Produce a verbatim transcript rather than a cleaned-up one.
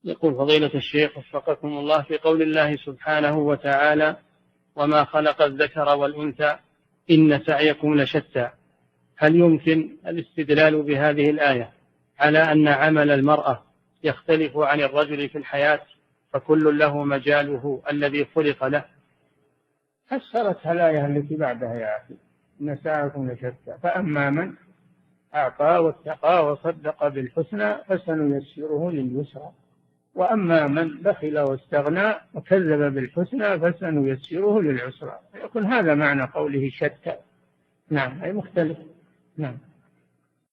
يقول فضيلة الشيخ وفقكم الله، في قول الله سبحانه وتعالى وما خلق الذكر والأنثى إن سعيكم لشتى، هل يمكن الاستدلال بهذه الآية على أن عمل المرأة يختلف عن الرجل في الحياة فكل له مجاله الذي خلق له؟ فسرتها الآية التي بعدها يا أخي، إن سعيكم لشتى، فأما من أعطى واتقى وصدق بالحسنى فسنيسره لليسرى، وأما من بخل واستغنى وكذب بالحسنى فسنيسره للعسرى. يكون هذا معنى قوله شتى. نعم، أي مختلف. نعم.